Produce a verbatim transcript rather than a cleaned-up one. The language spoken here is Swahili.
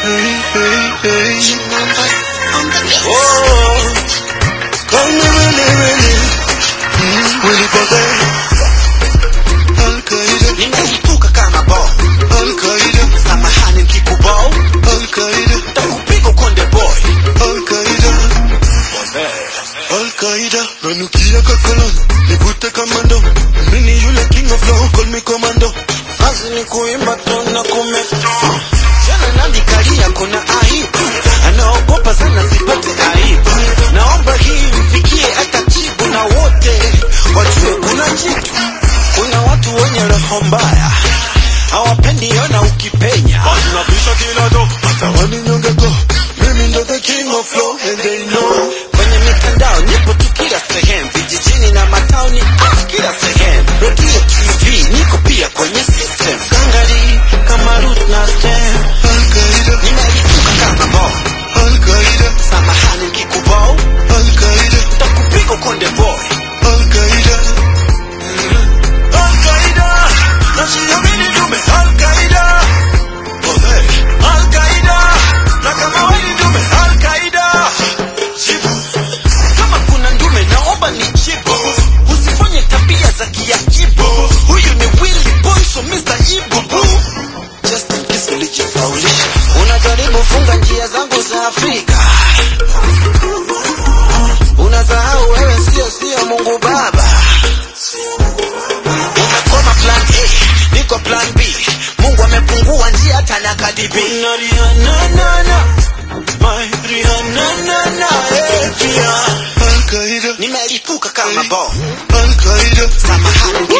Hey, hey, hey. Oh, call me Willy Willy. Mm, Willy Bobe. Al-Qaeda. Nimelipuka kama ball. Al-Qaeda. Samahani mkikubao. Al-Qaeda. Takupiga konde boy. Al-Qaeda. Al-Qaeda. Nanukia kakolon. Nivute kamando. Mini yule king of flow. Call me commando. Kazi ni kuimba tu na kumeto. Jana nandikalia kuna aibu. Anaogopa sana sipate aibu. Naomba hii mfikie hata jibu na wote wajue kuna jitu. Kuna watu wenye roho mbaya hawapendi ona ukipenya. Wanabisha kila do. Hata waninyongeko. Mimi ndo the king of flow and they know. Kwenye mitandao nipo tu kila sehemu. Vijijini na matauni kila sehemu. Radio T V niko pia kwenye system. Gangari kama root na stem. Al-Qaeda. Nimelipuka kama ball. Al-Qaeda. Samahani mkikubao. Al-Qaeda. Takupiga konde boy. Al-Qaeda. Al-Qaeda. Najiamini dume Al-Qaeda. Bobe. Al-Qaeda. Na kama wewe dume Al-Qaeda. Jibu. Kama kuna ndume naomba nijibu. Usifanye tabia za kiajibu. Huyu ni Willy Boy so Mister Ibubu. Just in case ulijifaulisha. Unajaribu funga njia zangu za Afrika. Unasahau wewe sio sio Mungu Baba. Umekoma plan A, niko plan B. Mungu amepungua njia hata na kadibi. Na Rihanna na na. My Rihanna na na. Hey, Al-Qaeda. Nimelipuka kama ball. Al-Qaeda. Samahani